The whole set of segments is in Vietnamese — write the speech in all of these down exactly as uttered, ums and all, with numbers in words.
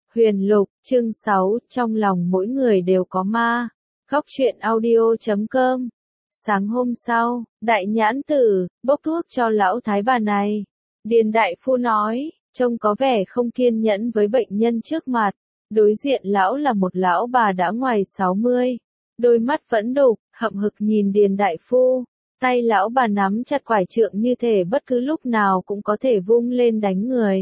Huyền Lục, chương sáu, trong lòng mỗi người đều có ma. Góc truyện audio chấm com. Sáng hôm sau, đại nhãn tử, bốc thuốc cho lão thái bà này. Điền đại phu nói, trông có vẻ không kiên nhẫn với bệnh nhân trước mặt. Đối diện lão là một lão bà đã ngoài sáu mươi. Đôi mắt vẫn đục, hậm hực nhìn Điền đại phu. Tay lão bà nắm chặt quải trượng như thể bất cứ lúc nào cũng có thể vung lên đánh người.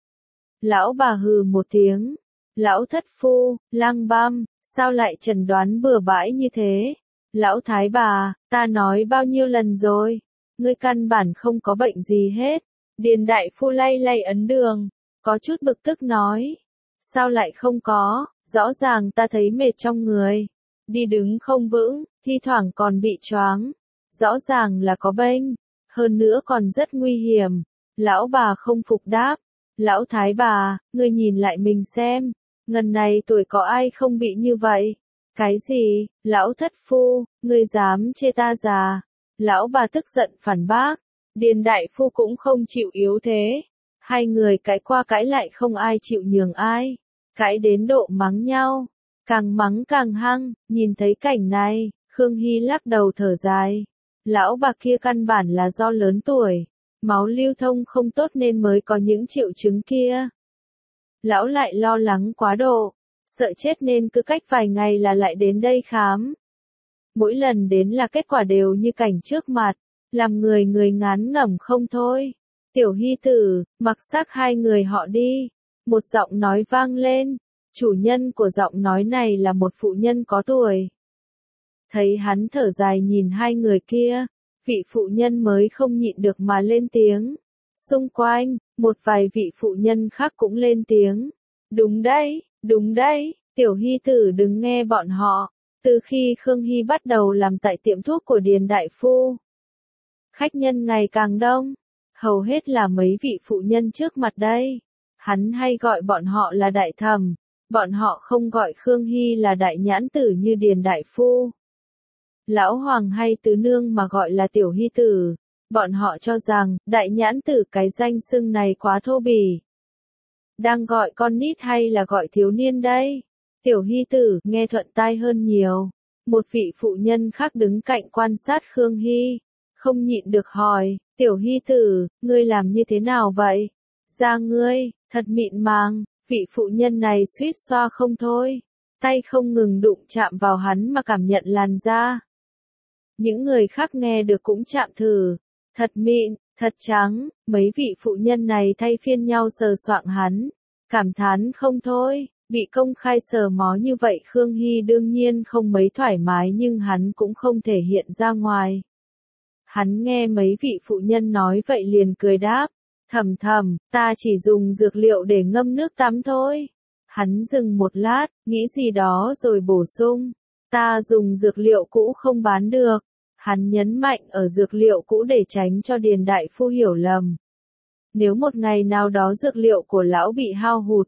Lão bà hừ một tiếng. Lão thất phu, lang băm, sao lại chẩn đoán bừa bãi như thế? Lão thái bà, ta nói bao nhiêu lần rồi? Ngươi căn bản không có bệnh gì hết. Điền đại phu lay lay ấn đường, có chút bực tức nói. Sao lại không có, rõ ràng ta thấy mệt trong người. Đi đứng không vững, thi thoảng còn bị choáng. Rõ ràng là có bệnh, hơn nữa còn rất nguy hiểm. Lão bà không phục đáp. Lão thái bà, ngươi nhìn lại mình xem. Ngần này tuổi có ai không bị như vậy? Cái gì, lão thất phu, ngươi dám chê ta già? Lão bà tức giận phản bác. Điền đại phu cũng không chịu yếu thế. Hai người cãi qua cãi lại không ai chịu nhường ai. Cãi đến độ mắng nhau. Càng mắng càng hăng, nhìn thấy cảnh này, Khương Hy lắc đầu thở dài. Lão bà kia căn bản là do lớn tuổi. Máu lưu thông không tốt nên mới có những triệu chứng kia. Lão lại lo lắng quá độ, sợ chết nên cứ cách vài ngày là lại đến đây khám. Mỗi lần đến là kết quả đều như cảnh trước mặt, làm người người ngán ngẩm không thôi. Tiểu Hy tử, mặc xác hai người họ đi. Một giọng nói vang lên, chủ nhân của giọng nói này là một phụ nhân có tuổi. Thấy hắn thở dài nhìn hai người kia, vị phụ nhân mới không nhịn được mà lên tiếng. Xung quanh, một vài vị phụ nhân khác cũng lên tiếng. Đúng đấy, đúng đấy, Tiểu Hy tử đừng nghe bọn họ. Từ khi Khương Hy bắt đầu làm tại tiệm thuốc của Điền đại phu, khách nhân ngày càng đông, hầu hết là mấy vị phụ nhân trước mặt đây. Hắn hay gọi bọn họ là đại thẩm, bọn họ không gọi Khương Hy là đại nhãn tử như Điền đại phu. Lão hoàng hay tứ nương mà gọi là Tiểu Hy tử. Bọn họ cho rằng, đại nhãn tử cái danh xưng này quá thô bỉ. Đang gọi con nít hay là gọi thiếu niên đây? Tiểu Hy tử, nghe thuận tai hơn nhiều. Một vị phụ nhân khác đứng cạnh quan sát Khương Hy. Không nhịn được hỏi, Tiểu Hy tử, ngươi làm như thế nào vậy? Da ngươi, thật mịn màng, vị phụ nhân này suýt xoa không thôi. Tay không ngừng đụng chạm vào hắn mà cảm nhận làn da. Những người khác nghe được cũng chạm thử. Thật mịn, thật trắng, mấy vị phụ nhân này thay phiên nhau sờ soạng hắn. Cảm thán không thôi, bị công khai sờ mó như vậy Khương Hy đương nhiên không mấy thoải mái nhưng hắn cũng không thể hiện ra ngoài. Hắn nghe mấy vị phụ nhân nói vậy liền cười đáp. Thầm thầm, ta chỉ dùng dược liệu để ngâm nước tắm thôi. Hắn dừng một lát, nghĩ gì đó rồi bổ sung. Ta dùng dược liệu cũ không bán được. Hắn nhấn mạnh ở dược liệu cũ để tránh cho Điền đại phu hiểu lầm. Nếu một ngày nào đó dược liệu của lão bị hao hụt,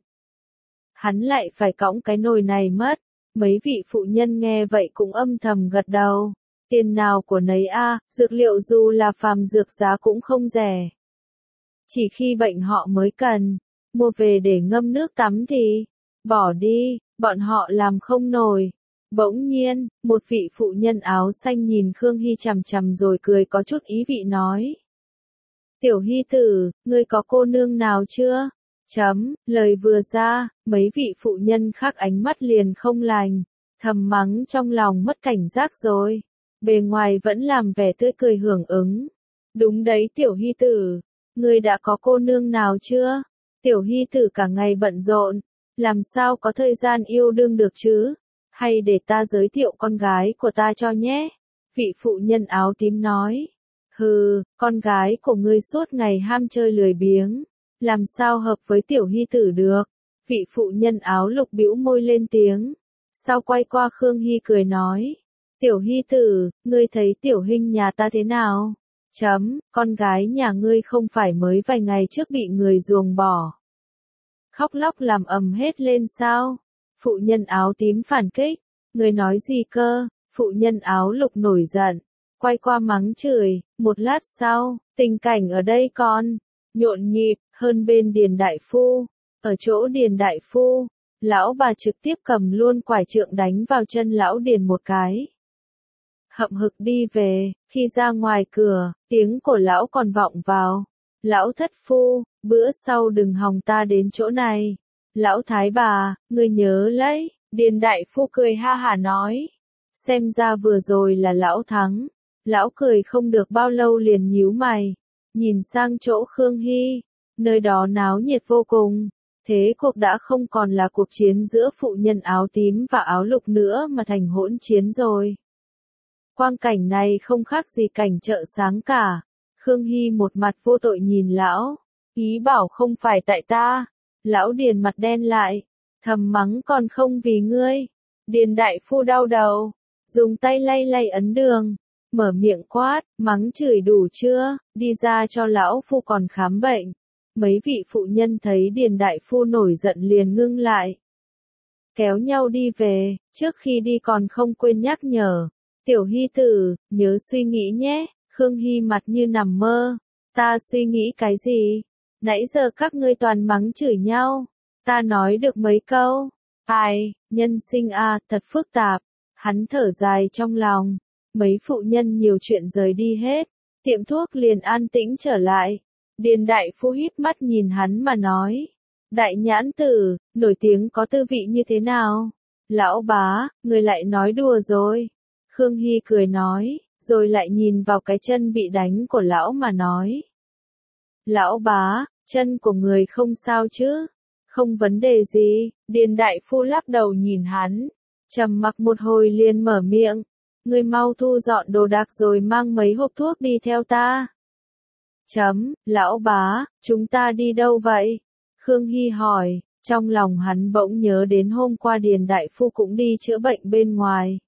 hắn lại phải cõng cái nồi này mất. Mấy vị phụ nhân nghe vậy cũng âm thầm gật đầu. Tiền nào của nấy a, dược liệu dù là phàm dược giá cũng không rẻ. Chỉ khi bệnh họ mới cần, mua về để ngâm nước tắm thì, bỏ đi, bọn họ làm không nổi. Bỗng nhiên, một vị phụ nhân áo xanh nhìn Khương Hy chằm chằm rồi cười có chút ý vị nói. Tiểu Hy tử, ngươi có cô nương nào chưa? Chấm, lời vừa ra, mấy vị phụ nhân khác ánh mắt liền không lành, thầm mắng trong lòng mất cảnh giác rồi. Bề ngoài vẫn làm vẻ tươi cười hưởng ứng. Đúng đấy Tiểu Hy tử, ngươi đã có cô nương nào chưa? Tiểu Hy tử cả ngày bận rộn, làm sao có thời gian yêu đương được chứ? Hay để ta giới thiệu con gái của ta cho nhé. Vị phụ nhân áo tím nói. Hừ, con gái của ngươi suốt ngày ham chơi lười biếng. Làm sao hợp với Tiểu Hy tử được. Vị phụ nhân áo lục bĩu môi lên tiếng. Sau quay qua Khương Hy cười nói. Tiểu Hy tử, ngươi thấy Tiểu Hinh nhà ta thế nào? Chấm, con gái nhà ngươi không phải mới vài ngày trước bị người ruồng bỏ. Khóc lóc làm ầm hết lên sao? Phụ nhân áo tím phản kích. Người nói gì cơ? Phụ nhân áo lục nổi giận. Quay qua mắng chửi. Một lát sau, tình cảnh ở đây còn nhộn nhịp hơn bên Điền đại phu. Ở chỗ Điền đại phu, lão bà trực tiếp cầm luôn quải trượng đánh vào chân lão Điền một cái. Hậm hực đi về, khi ra ngoài cửa, tiếng của lão còn vọng vào. Lão thất phu, bữa sau đừng hòng ta đến chỗ này. Lão thái bà, ngươi nhớ lấy, Điền đại phu cười ha hả nói. Xem ra vừa rồi là lão thắng. Lão cười không được bao lâu liền nhíu mày. Nhìn sang chỗ Khương Hy, nơi đó náo nhiệt vô cùng. Thế cuộc đã không còn là cuộc chiến giữa phụ nhân áo tím và áo lục nữa mà thành hỗn chiến rồi. Quang cảnh này không khác gì cảnh chợ sáng cả. Khương Hy một mặt vô tội nhìn lão, ý bảo không phải tại ta. Lão Điền mặt đen lại, thầm mắng còn không vì ngươi. Điền đại phu đau đầu, dùng tay lay lay ấn đường, mở miệng quát, mắng chửi đủ chưa, đi ra cho lão phu còn khám bệnh. Mấy vị phụ nhân thấy Điền đại phu nổi giận liền ngưng lại. Kéo nhau đi về, trước khi đi còn không quên nhắc nhở. Tiểu Hy tử, nhớ suy nghĩ nhé. Khương Hy mặt như nằm mơ. Ta suy nghĩ cái gì? Nãy giờ các ngươi toàn mắng chửi nhau. Ta nói được mấy câu. Ai, nhân sinh à, thật phức tạp. Hắn thở dài trong lòng. Mấy phụ nhân nhiều chuyện rời đi hết. Tiệm thuốc liền an tĩnh trở lại. Điền đại phu híp mắt nhìn hắn mà nói. Đại nhãn tử, nổi tiếng có tư vị như thế nào? Lão bá, người lại nói đùa rồi. Khương Hy cười nói, rồi lại nhìn vào cái chân bị đánh của lão mà nói. Lão bá, chân của người không sao chứ? Không vấn đề gì. Điền đại phu lắc đầu nhìn hắn, trầm mặc một hồi liền mở miệng. Ngươi mau thu dọn đồ đạc rồi mang mấy hộp thuốc đi theo ta. Chấm, lão bá, chúng ta đi đâu vậy? Khương Hy hỏi, trong lòng hắn bỗng nhớ đến hôm qua Điền đại phu cũng đi chữa bệnh bên ngoài.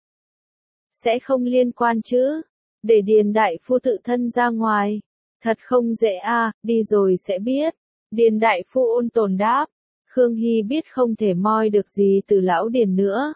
Sẽ không liên quan chứ? Để Điền đại phu tự thân ra ngoài. Thật không dễ à, đi rồi sẽ biết. Điền đại phu ôn tồn đáp. Khương Hy biết không thể moi được gì từ lão Điền nữa.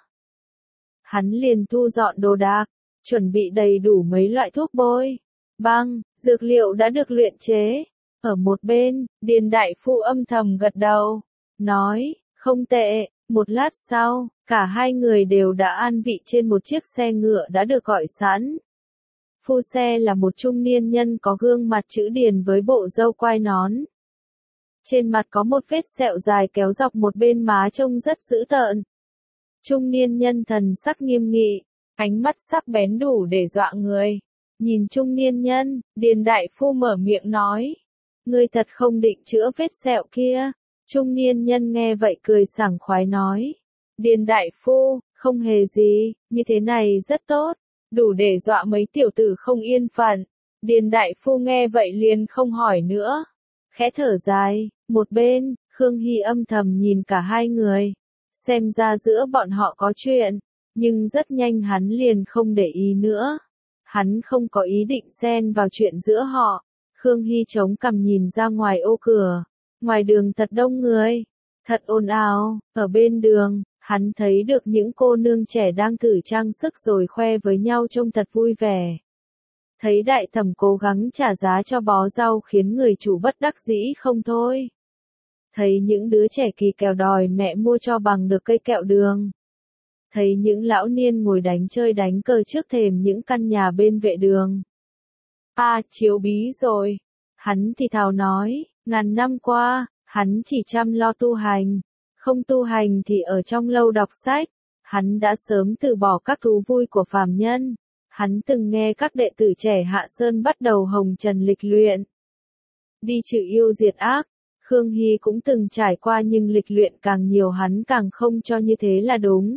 Hắn liền thu dọn đồ đạc, chuẩn bị đầy đủ mấy loại thuốc bôi, băng, dược liệu đã được luyện chế. Ở một bên, Điền đại phu âm thầm gật đầu, nói, không tệ. Một lát sau, cả hai người đều đã an vị trên một chiếc xe ngựa đã được gọi sẵn. Phu xe là một trung niên nhân có gương mặt chữ điền với bộ râu quai nón. Trên mặt có một vết sẹo dài kéo dọc một bên má trông rất dữ tợn. Trung niên nhân thần sắc nghiêm nghị, ánh mắt sắc bén đủ để dọa người. Nhìn trung niên nhân, Điền đại phu mở miệng nói. Ngươi thật không định chữa vết sẹo kia. Trung niên nhân nghe vậy cười sảng khoái nói. Điền đại phu, không hề gì, như thế này rất tốt, đủ để dọa mấy tiểu tử không yên phận. Điền đại phu nghe vậy liền không hỏi nữa. Khẽ thở dài, một bên, Khương Hy âm thầm nhìn cả hai người. Xem ra giữa bọn họ có chuyện, nhưng rất nhanh hắn liền không để ý nữa. Hắn không có ý định xen vào chuyện giữa họ. Khương Hy chống cằm nhìn ra ngoài ô cửa. Ngoài đường thật đông người, thật ồn ào. Ở bên đường, hắn thấy được những cô nương trẻ đang thử trang sức rồi khoe với nhau trông thật vui vẻ. Thấy đại thẩm cố gắng trả giá cho bó rau khiến người chủ bất đắc dĩ không thôi. Thấy những đứa trẻ kỳ kèo đòi mẹ mua cho bằng được cây kẹo đường. Thấy những lão niên ngồi đánh chơi đánh cờ trước thềm những căn nhà bên vệ đường. À, chiếu bí rồi. Hắn thì thào nói, ngàn năm qua, hắn chỉ chăm lo tu hành. Không tu hành thì ở trong lâu đọc sách. Hắn đã sớm từ bỏ các thú vui của phàm nhân. Hắn từng nghe các đệ tử trẻ Hạ Sơn bắt đầu hồng trần lịch luyện. Đi trừ yêu diệt ác. Khương Hy cũng từng trải qua nhưng lịch luyện càng nhiều hắn càng không cho như thế là đúng.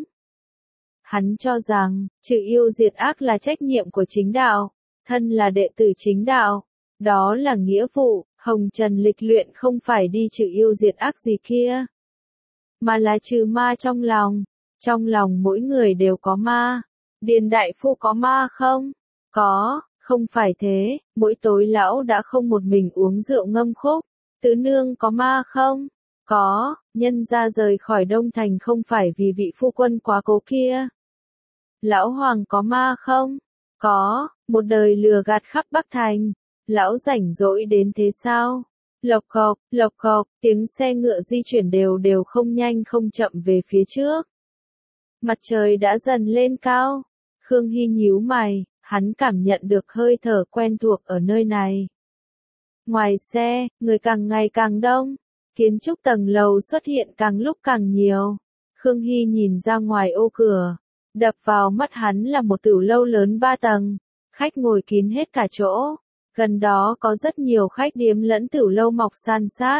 Hắn cho rằng, trừ yêu diệt ác là trách nhiệm của chính đạo. Thân là đệ tử chính đạo. Đó là nghĩa vụ, hồng trần lịch luyện không phải đi trừ yêu diệt ác gì kia. Mà là trừ ma trong lòng. Trong lòng mỗi người đều có ma. Điền đại phu có ma không? Có, không phải thế, mỗi tối lão đã không một mình uống rượu ngâm khúc. Tứ nương có ma không? Có, nhân ra rời khỏi Đông Thành không phải vì vị phu quân quá cố kia. Lão Hoàng có ma không? Có, một đời lừa gạt khắp Bắc Thành. Lão rảnh rỗi đến thế sao? Lộc cộc, lộc cộc, tiếng xe ngựa di chuyển đều đều không nhanh không chậm về phía trước. Mặt trời đã dần lên cao. Khương Hy nhíu mày, hắn cảm nhận được hơi thở quen thuộc ở nơi này. Ngoài xe, người càng ngày càng đông. Kiến trúc tầng lầu xuất hiện càng lúc càng nhiều. Khương Hy nhìn ra ngoài ô cửa. Đập vào mắt hắn là một tiểu lâu lớn ba tầng. Khách ngồi kín hết cả chỗ. Gần đó có rất nhiều khách điếm lẫn tiểu lâu mọc san sát.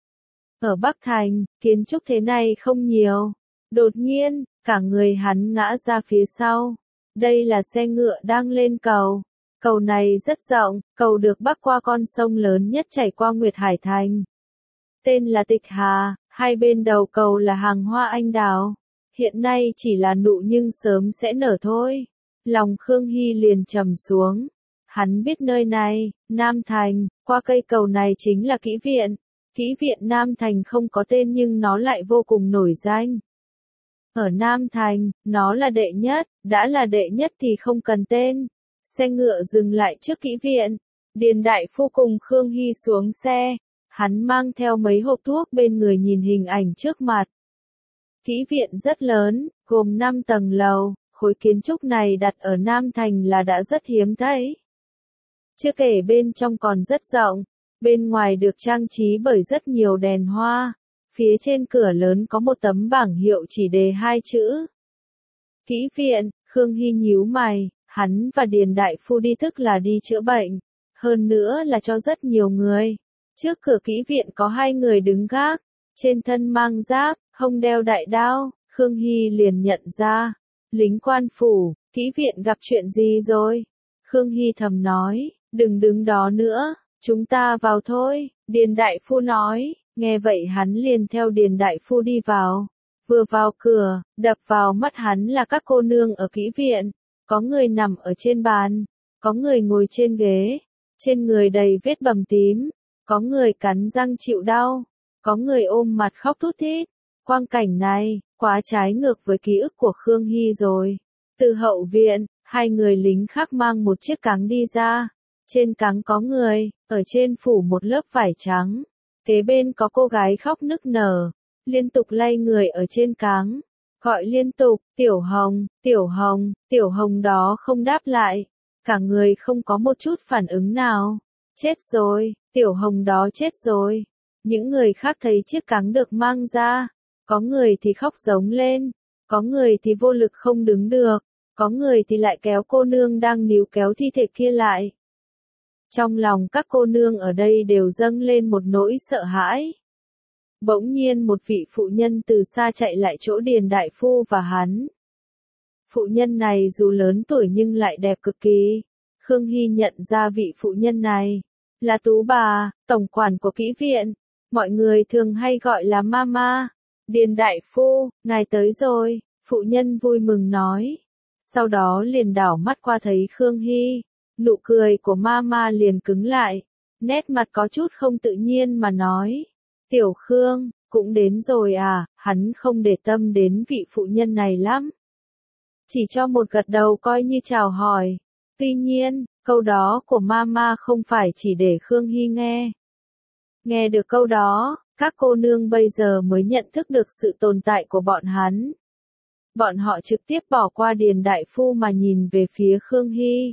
Ở Bắc Thành, kiến trúc thế này không nhiều. Đột nhiên, cả người hắn ngã ra phía sau. Đây là xe ngựa đang lên cầu. Cầu này rất rộng, cầu được bắc qua con sông lớn nhất chảy qua Nguyệt Hải Thành. Tên là Tịch Hà, hai bên đầu cầu là hàng hoa anh đào. Hiện nay chỉ là nụ nhưng sớm sẽ nở thôi. Lòng Khương Hy liền trầm xuống. Hắn biết nơi này, Nam Thành, qua cây cầu này chính là Kỹ Viện. Kỹ Viện Nam Thành không có tên nhưng nó lại vô cùng nổi danh. Ở Nam Thành, nó là đệ nhất, đã là đệ nhất thì không cần tên. Xe ngựa dừng lại trước Kỹ Viện. Điền Đại Phu cùng Khương Hy xuống xe. Hắn mang theo mấy hộp thuốc bên người nhìn hình ảnh trước mặt. Kỹ Viện rất lớn, gồm năm tầng lầu, khối kiến trúc này đặt ở Nam Thành là đã rất hiếm thấy. Chưa kể bên trong còn rất rộng, bên ngoài được trang trí bởi rất nhiều đèn hoa. Phía trên cửa lớn có một tấm bảng hiệu chỉ đề hai chữ. Kỹ Viện. Khương Hy nhíu mày, hắn và Điền Đại Phu đi tức là đi chữa bệnh, hơn nữa là cho rất nhiều người. Trước cửa Kỹ Viện có hai người đứng gác, trên thân mang giáp, hông đeo đại đao. Khương Hy liền nhận ra, lính quan phủ. Kỹ Viện gặp chuyện gì rồi? Khương Hy thầm nói, đừng đứng đó nữa, chúng ta vào thôi. Điền Đại Phu nói. Nghe vậy hắn liền theo Điền Đại Phu đi vào. Vừa vào cửa, đập vào mắt hắn là các cô nương ở Kỹ Viện. Có người nằm ở trên bàn, có người ngồi trên ghế, trên người đầy vết bầm tím, có người cắn răng chịu đau, có người ôm mặt khóc thút thít. Quang cảnh này, quá trái ngược với ký ức của Khương Hy rồi. Từ hậu viện, hai người lính khác mang một chiếc cáng đi ra. Trên cáng có người, ở trên phủ một lớp vải trắng. Kế bên có cô gái khóc nức nở, liên tục lay người ở trên cáng, gọi liên tục, Tiểu Hồng, Tiểu Hồng, Tiểu Hồng đó không đáp lại, cả người không có một chút phản ứng nào. Chết rồi, Tiểu Hồng đó chết rồi. Những người khác thấy chiếc cáng được mang ra, có người thì khóc giống lên, có người thì vô lực không đứng được, có người thì lại kéo cô nương đang níu kéo thi thể kia lại. Trong lòng các cô nương ở đây đều dâng lên một nỗi sợ hãi. Bỗng nhiên một vị phụ nhân từ xa chạy lại chỗ Điền Đại Phu và hắn. Phụ nhân này dù lớn tuổi nhưng lại đẹp cực kỳ. Khương Hy nhận ra vị phụ nhân này là Tú bà, tổng quản của Kỹ Viện. Mọi người thường hay gọi là Mama. Điền Đại Phu, ngài tới rồi, phụ nhân vui mừng nói. Sau đó liền đảo mắt qua thấy Khương Hy. Nụ cười của Mama liền cứng lại, nét mặt có chút không tự nhiên mà nói. Tiểu Khương, cũng đến rồi à? Hắn không để tâm đến vị phụ nhân này lắm. Chỉ cho một gật đầu coi như chào hỏi. Tuy nhiên, câu đó của Mama không phải chỉ để Khương Hy nghe. Nghe được câu đó, các cô nương bây giờ mới nhận thức được sự tồn tại của bọn hắn. Bọn họ trực tiếp bỏ qua Điền Đại Phu mà nhìn về phía Khương Hy.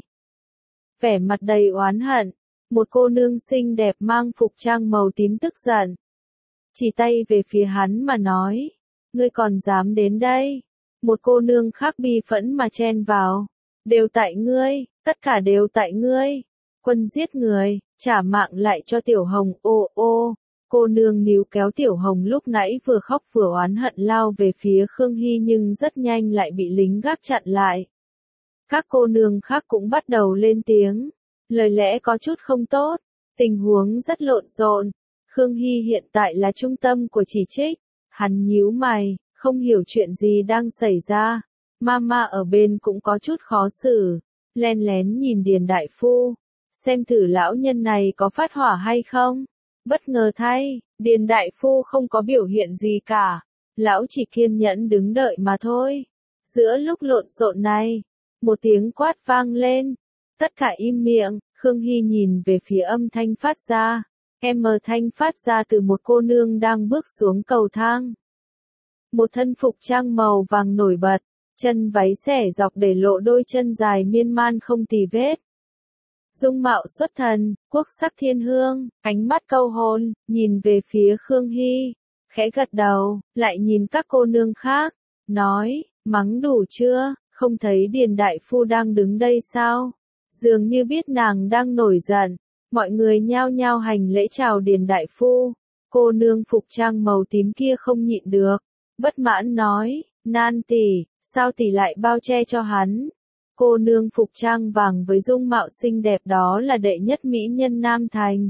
Vẻ mặt đầy oán hận, một cô nương xinh đẹp mang phục trang màu tím tức giận. Chỉ tay về phía hắn mà nói, ngươi còn dám đến đây? Một cô nương khác bi phẫn mà chen vào, đều tại ngươi, tất cả đều tại ngươi. Quân giết người, trả mạng lại cho Tiểu Hồng. Ô ô, cô nương níu kéo Tiểu Hồng lúc nãy vừa khóc vừa oán hận lao về phía Khương Hy nhưng rất nhanh lại bị lính gác chặn lại. Các cô nương khác cũng bắt đầu lên tiếng, lời lẽ có chút không tốt, tình huống rất lộn xộn. Khương Hy hiện tại là trung tâm của chỉ trích, hắn nhíu mày, không hiểu chuyện gì đang xảy ra. Mama ở bên cũng có chút khó xử, len lén nhìn Điền Đại Phu, xem thử lão nhân này có phát hỏa hay không. Bất ngờ thay, Điền Đại Phu không có biểu hiện gì cả, lão chỉ kiên nhẫn đứng đợi mà thôi. Giữa lúc lộn xộn này, một tiếng quát vang lên, tất cả im miệng. Khương Hy nhìn về phía âm thanh phát ra, M thanh phát ra từ một cô nương đang bước xuống cầu thang. Một thân phục trang màu vàng nổi bật, chân váy xẻ dọc để lộ đôi chân dài miên man không tì vết. Dung mạo xuất thần, quốc sắc thiên hương, ánh mắt câu hồn, nhìn về phía Khương Hy, khẽ gật đầu, lại nhìn các cô nương khác, nói, mắng đủ chưa, không thấy Điền đại phu đang đứng đây sao? Dường như biết nàng đang nổi giận, mọi người nhao nhao hành lễ chào Điền đại phu. Cô nương phục trang màu tím kia không nhịn được, bất mãn nói, Nan tỷ, sao tỷ lại bao che cho hắn? Cô nương phục trang vàng với dung mạo xinh đẹp đó là đệ nhất mỹ nhân Nam Thành.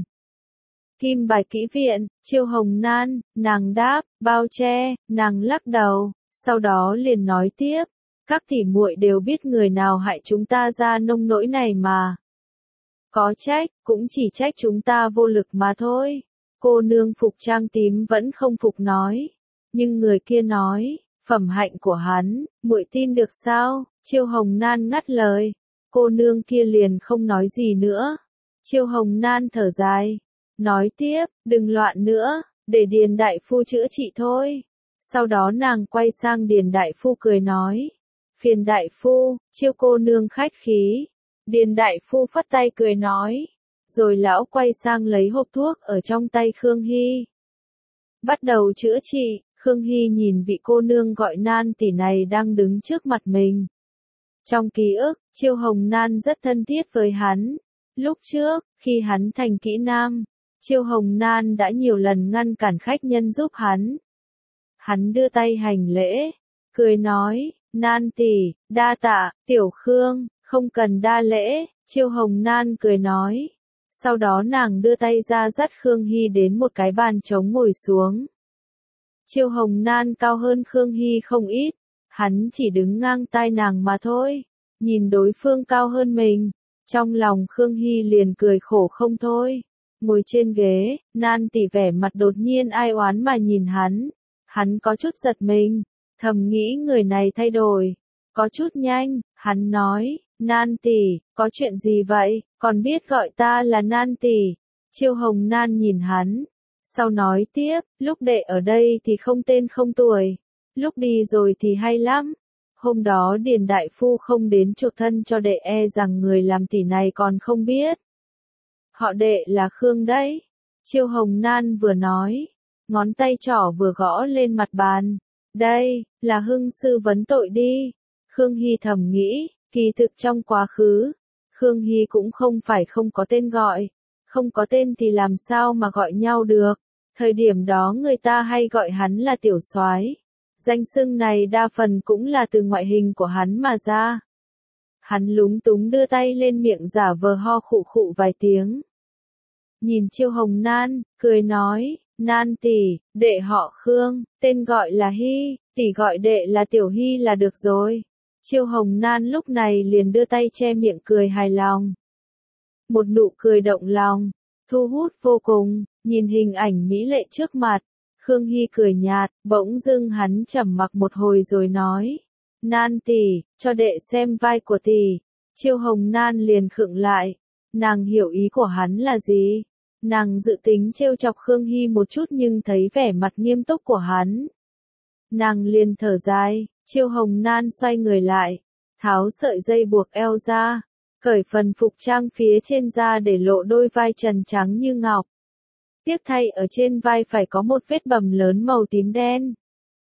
Kim bài kỹ viện, Chiêu Hồng Nan, nàng đáp, bao che, nàng lắc đầu, sau đó liền nói tiếp, các tỷ muội đều biết người nào hại chúng ta ra nông nỗi này mà. Có trách, cũng chỉ trách chúng ta vô lực mà thôi. Cô nương phục trang tím vẫn không phục nói, nhưng người kia nói, phẩm hạnh của hắn, muội tin được sao? Chiêu Hồng Nan ngắt lời, cô nương kia liền không nói gì nữa. Chiêu Hồng Nan thở dài, nói tiếp, đừng loạn nữa, để Điền đại phu chữa trị thôi. Sau đó nàng quay sang Điền đại phu cười nói, phiền đại phu, Chiêu cô nương khách khí. Điền đại phu phất tay cười nói, rồi lão quay sang lấy hộp thuốc ở trong tay Khương Hy. Bắt đầu chữa trị. Khương Hy nhìn vị cô nương gọi Nan tỷ này đang đứng trước mặt mình. Trong ký ức, Chiêu Hồng Nan rất thân thiết với hắn. Lúc trước, khi hắn thành kỹ nam, Chiêu Hồng Nan đã nhiều lần ngăn cản khách nhân giúp hắn. Hắn đưa tay hành lễ, cười nói, Nan tỷ, đa tạ, tiểu Khương, không cần đa lễ. Chiêu Hồng Nan cười nói. Sau đó nàng đưa tay ra dắt Khương Hy đến một cái bàn trống ngồi xuống. Chiêu Hồng Nan cao hơn Khương Hy không ít, hắn chỉ đứng ngang tai nàng mà thôi. Nhìn đối phương cao hơn mình, trong lòng Khương Hy liền cười khổ không thôi. Ngồi trên ghế, Nan tỷ vẻ mặt đột nhiên ai oán mà nhìn hắn. Hắn có chút giật mình, thầm nghĩ người này thay đổi, có chút nhanh. Hắn nói, Nan tỷ, có chuyện gì vậy, còn biết gọi ta là Nan tỷ? Chiêu Hồng Nan nhìn hắn. Sau nói tiếp, lúc đệ ở đây thì không tên không tuổi, lúc đi rồi thì hay lắm. Hôm đó Điền đại phu không đến chuộc thân cho đệ e rằng người làm tỷ này còn không biết. Họ đệ là Khương đấy. Chiêu Hồng Nan vừa nói, ngón tay trỏ vừa gõ lên mặt bàn. Đây, là hưng sư vấn tội đi. Khương Hy thầm nghĩ, kỳ thực trong quá khứ, Khương Hy cũng không phải không có tên gọi. Không có tên thì làm sao mà gọi nhau được. Thời điểm đó người ta hay gọi hắn là tiểu soái. Danh xưng này đa phần cũng là từ ngoại hình của hắn mà ra. Hắn lúng túng đưa tay lên miệng giả vờ ho khụ khụ vài tiếng. Nhìn Chiêu Hồng Nan, cười nói, Nan tỷ, đệ họ Khương, tên gọi là Hy, tỷ gọi đệ là Tiểu Hy là được rồi. Chiêu Hồng Nan lúc này liền đưa tay che miệng cười hài lòng. Một nụ cười động lòng, thu hút vô cùng, nhìn hình ảnh mỹ lệ trước mặt. Khương Hy cười nhạt, bỗng dưng hắn trầm mặc một hồi rồi nói, Nan tỷ, cho đệ xem vai của tỷ. Chiêu Hồng Nan liền khựng lại, nàng hiểu ý của hắn là gì. Nàng dự tính trêu chọc Khương Hy một chút nhưng thấy vẻ mặt nghiêm túc của hắn. Nàng liền thở dài. Chiêu Hồng Nan xoay người lại, tháo sợi dây buộc eo ra, cởi phần phục trang phía trên ra để lộ đôi vai trần trắng như ngọc. Tiếc thay ở trên vai phải có một vết bầm lớn màu tím đen.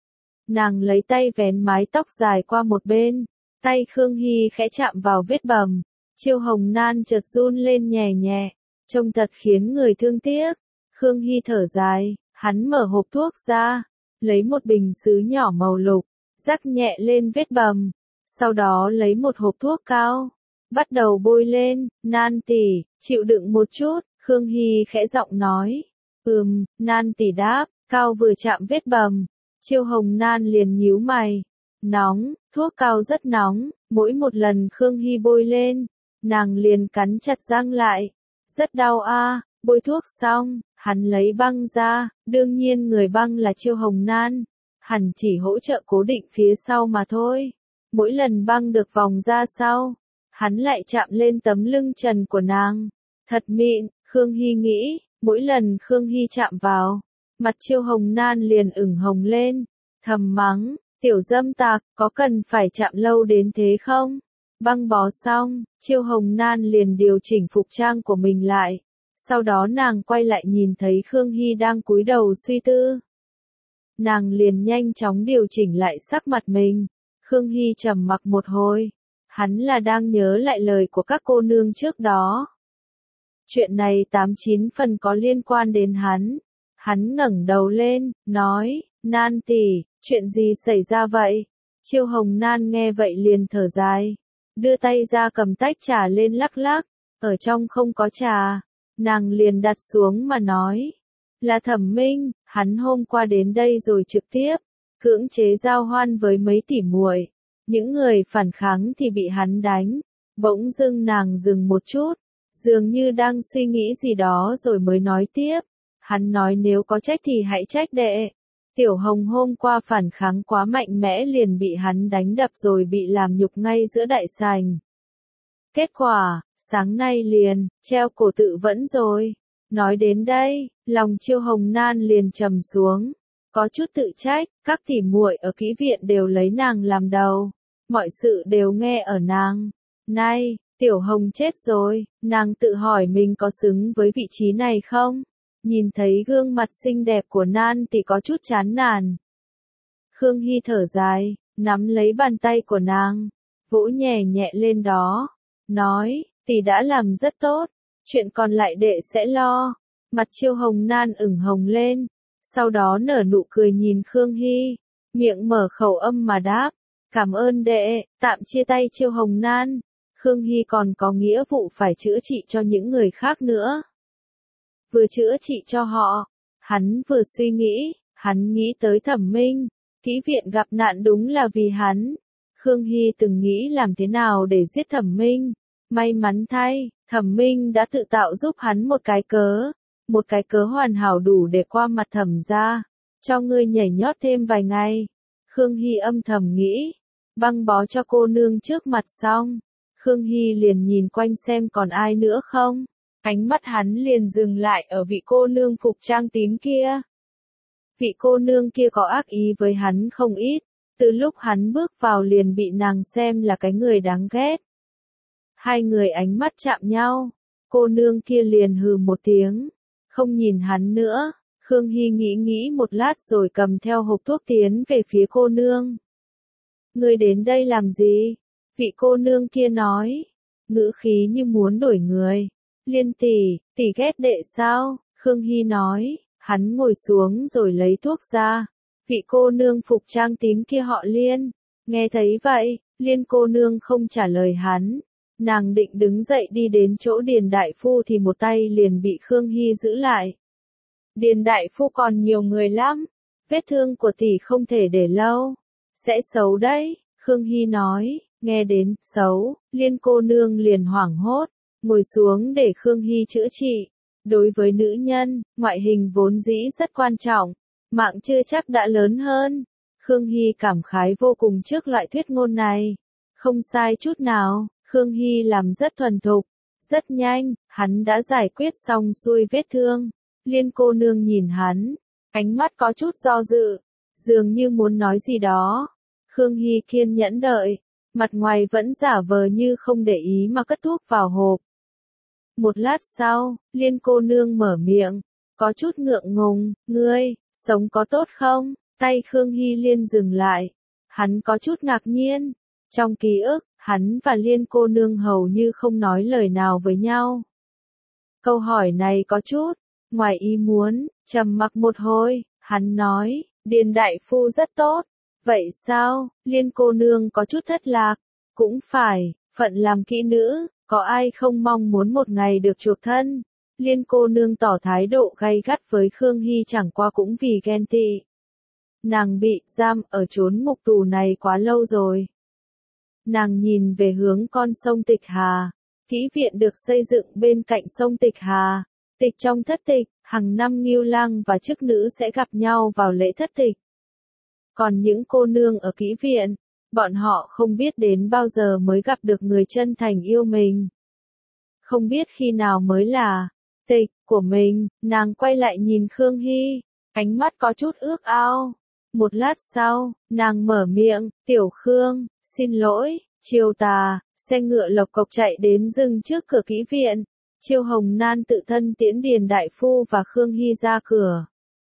Nàng lấy tay vén mái tóc dài qua một bên, tay Khương Hy khẽ chạm vào vết bầm. Chiêu Hồng Nan chợt run lên nhẹ nhẹ, trông thật khiến người thương tiếc. Khương Hy thở dài, hắn mở hộp thuốc ra, lấy một bình sứ nhỏ màu lục, rắc nhẹ lên vết bầm, sau đó lấy một hộp thuốc cao, bắt đầu bôi lên. Nan tỷ, chịu đựng một chút. Khương Hy khẽ giọng nói. Ừm, Nan tỷ đáp, cao vừa chạm vết bầm. Chiêu Hồng Nan liền nhíu mày. Nóng, thuốc cao rất nóng, mỗi một lần Khương Hy bôi lên, nàng liền cắn chặt răng lại. Rất đau a. Bôi thuốc xong, hắn lấy băng ra, đương nhiên người băng là Chiêu Hồng Nan. Hẳn chỉ hỗ trợ cố định phía sau mà thôi. Mỗi lần băng được vòng ra sau, hắn lại chạm lên tấm lưng trần của nàng. Thật mịn, Khương Hy nghĩ, Mỗi lần Khương Hy chạm vào, mặt Chiêu Hồng Nan liền ửng hồng lên, thầm mắng, tiểu dâm tặc, có cần phải chạm lâu đến thế không? Băng bó xong, Chiêu Hồng Nan liền điều chỉnh phục trang của mình lại. Sau đó nàng quay lại nhìn thấy Khương Hy đang cúi đầu suy tư. Nàng liền nhanh chóng điều chỉnh lại sắc mặt mình. Khương Hy trầm mặc một hồi. Hắn là đang nhớ lại lời của các cô nương trước đó. Chuyện này tám chín phần có liên quan đến hắn. Hắn ngẩng đầu lên, nói, Nan tỷ, chuyện gì xảy ra vậy? Chiêu Hồng Nan nghe vậy liền thở dài. Đưa tay ra cầm tách trà lên lắc lắc. Ở trong không có trà. Nàng liền đặt xuống mà nói. Là Thẩm Minh, hắn hôm qua đến đây rồi trực tiếp. Cưỡng chế giao hoan với mấy tỷ muội. Những người phản kháng thì bị hắn đánh. Bỗng dưng nàng dừng một chút. Dường như đang suy nghĩ gì đó rồi mới nói tiếp. Hắn nói nếu có trách thì hãy trách đệ. Tiểu Hồng hôm qua phản kháng quá mạnh mẽ liền bị hắn đánh đập rồi bị làm nhục ngay giữa đại sảnh. Kết quả, sáng nay liền, treo cổ tự vẫn rồi. Nói đến đây, lòng Chiêu Hồng Nan liền trầm xuống. Có chút tự trách, các tỷ muội ở kỹ viện đều lấy nàng làm đầu. Mọi sự đều nghe ở nàng. Nay, Tiểu Hồng chết rồi, nàng tự hỏi mình có xứng với vị trí này không? Nhìn thấy gương mặt xinh đẹp của Nan thì có chút chán nản. Khương Hy thở dài, nắm lấy bàn tay của nàng, vỗ nhẹ nhẹ lên đó, nói, tỷ đã làm rất tốt, chuyện còn lại đệ sẽ lo. Mặt Chiêu Hồng Nan ửng hồng lên, sau đó nở nụ cười nhìn Khương Hy, miệng mở khẩu âm mà đáp, cảm ơn đệ. Tạm chia tay Chiêu Hồng Nan, Khương Hy còn có nghĩa vụ phải chữa trị cho những người khác nữa. Vừa chữa trị cho họ, hắn vừa suy nghĩ, hắn nghĩ tới Thẩm Minh, kỹ viện gặp nạn đúng là vì hắn. Khương Hy từng nghĩ làm thế nào để giết Thẩm Minh, may mắn thay, Thẩm Minh đã tự tạo giúp hắn một cái cớ, một cái cớ hoàn hảo đủ để qua mặt Thẩm gia, cho ngươi nhảy nhót thêm vài ngày. Khương Hy âm thầm nghĩ, băng bó cho cô nương trước mặt xong, Khương Hy liền nhìn quanh xem còn ai nữa không. Ánh mắt hắn liền dừng lại ở vị cô nương phục trang tím kia. Vị cô nương kia có ác ý với hắn không ít, từ lúc hắn bước vào liền bị nàng xem là cái người đáng ghét. Hai người ánh mắt chạm nhau, cô nương kia liền hừ một tiếng, không nhìn hắn nữa. Khương Hy nghĩ nghĩ một lát rồi cầm theo hộp thuốc tiến về phía cô nương. Ngươi đến đây làm gì? Vị cô nương kia nói, ngữ khí như muốn đổi người. Liên tỷ, tỷ ghét đệ sao? Khương Hy nói, hắn ngồi xuống rồi lấy thuốc ra. Vị cô nương phục trang tím kia họ Liên. Nghe thấy vậy, Liên cô nương không trả lời hắn. Nàng định đứng dậy đi đến chỗ Điền đại phu thì một tay liền bị Khương Hy giữ lại. Điền đại phu còn nhiều người lắm. Vết thương của tỷ không thể để lâu. Sẽ xấu đấy, Khương Hy nói. Nghe đến xấu, Liên cô nương liền hoảng hốt. Ngồi xuống để Khương Hy chữa trị. Đối với nữ nhân, ngoại hình vốn dĩ rất quan trọng, mạng chưa chắc đã lớn hơn. Khương Hy cảm khái vô cùng trước loại thuyết ngôn này. Không sai chút nào, Khương Hy làm rất thuần thục, rất nhanh, hắn đã giải quyết xong xuôi vết thương. Liên cô nương nhìn hắn, ánh mắt có chút do dự, dường như muốn nói gì đó. Khương Hy kiên nhẫn đợi, mặt ngoài vẫn giả vờ như không để ý mà cất thuốc vào hộp. Một lát sau, Liên cô nương mở miệng, có chút ngượng ngùng, ngươi, sống có tốt không? Tay Khương Hy Liên dừng lại, hắn có chút ngạc nhiên, trong ký ức, hắn và Liên cô nương hầu như không nói lời nào với nhau. Câu hỏi này có chút, ngoài ý muốn, trầm mặc một hồi, hắn nói, Điền đại phu rất tốt, vậy sao? Liên cô nương có chút thất lạc, cũng phải, phận làm kỹ nữ. Có ai không mong muốn một ngày được chuộc thân? Liên cô nương tỏ thái độ gay gắt với Khương Hy chẳng qua cũng vì ghen tị. Nàng bị giam ở chốn ngục tù này quá lâu rồi. Nàng nhìn về hướng con sông Tịch Hà. Kỹ viện được xây dựng bên cạnh sông Tịch Hà. Tịch trong thất tịch, hàng năm Ngưu Lăng và chức nữ sẽ gặp nhau vào lễ thất tịch. Còn những cô nương ở kỹ viện, bọn họ không biết đến bao giờ mới gặp được người chân thành yêu mình. Không biết khi nào mới là tịch của mình, nàng quay lại nhìn Khương Hy, ánh mắt có chút ước ao. Một lát sau, nàng mở miệng, tiểu Khương, xin lỗi, chiều tà, xe ngựa lộc cộc chạy đến dừng trước cửa kỹ viện. Chiêu Hồng Nan tự thân tiễn Điền đại phu và Khương Hy ra cửa.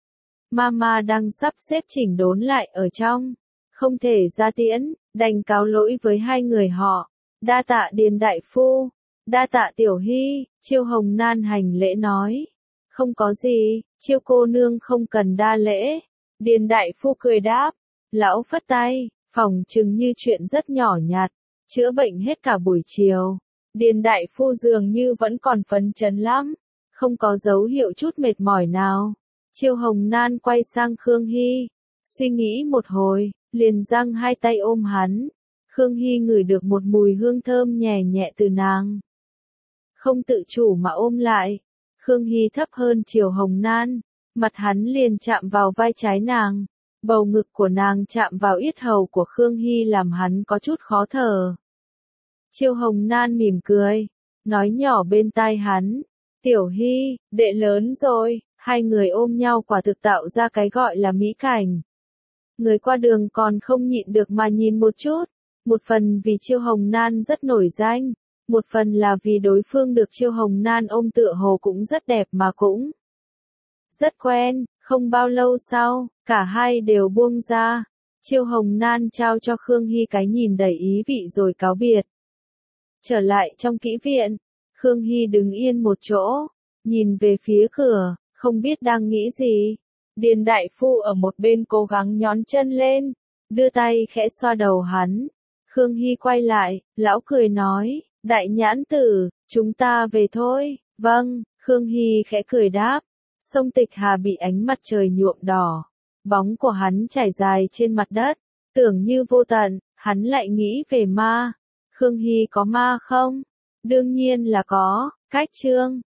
Mama đang sắp xếp chỉnh đốn lại ở trong, không thể ra tiễn, đành cáo lỗi với hai người họ. Đa tạ Điền đại phu, đa tạ tiểu Hy, Chiêu Hồng Nan hành lễ nói. Không có gì, Chiêu cô nương không cần đa lễ. Điền đại phu cười đáp, lão phất tay, phỏng chừng như chuyện rất nhỏ nhặt, chữa bệnh hết cả buổi chiều. Điền đại phu dường như vẫn còn phấn chấn lắm, không có dấu hiệu chút mệt mỏi nào. Chiêu Hồng Nan quay sang Khương Hy, suy nghĩ một hồi, liền giang hai tay ôm hắn. Khương Hy ngửi được một mùi hương thơm nhẹ nhẹ từ nàng, không tự chủ mà ôm lại. Khương Hy thấp hơn Chiêu Hồng Nan, mặt hắn liền chạm vào vai trái nàng, bầu ngực của nàng chạm vào yết hầu của Khương Hy làm hắn có chút khó thở. Chiêu Hồng Nan mỉm cười, nói nhỏ bên tai hắn, tiểu Hy, đệ lớn rồi. Hai người ôm nhau quả thực tạo ra cái gọi là mỹ cảnh. Người qua đường còn không nhịn được mà nhìn một chút, một phần vì Chiêu Hồng Nan rất nổi danh, một phần là vì đối phương được Chiêu Hồng Nan ôm tựa hồ cũng rất đẹp mà cũng rất quen. Không bao lâu sau, cả hai đều buông ra. Chiêu Hồng Nan trao cho Khương Hy cái nhìn đầy ý vị rồi cáo biệt. Trở lại trong kỹ viện, Khương Hy đứng yên một chỗ, nhìn về phía cửa, không biết đang nghĩ gì. Điền đại phu ở một bên cố gắng nhón chân lên, đưa tay khẽ xoa đầu hắn. Khương Hy quay lại, lão cười nói, đại nhãn tử, chúng ta về thôi. Vâng, Khương Hy khẽ cười đáp. Sông Tịch Hà bị ánh mặt trời nhuộm đỏ, bóng của hắn trải dài trên mặt đất, tưởng như vô tận. Hắn lại nghĩ về ma. Khương Hy có ma không? Đương nhiên là có. Cách chương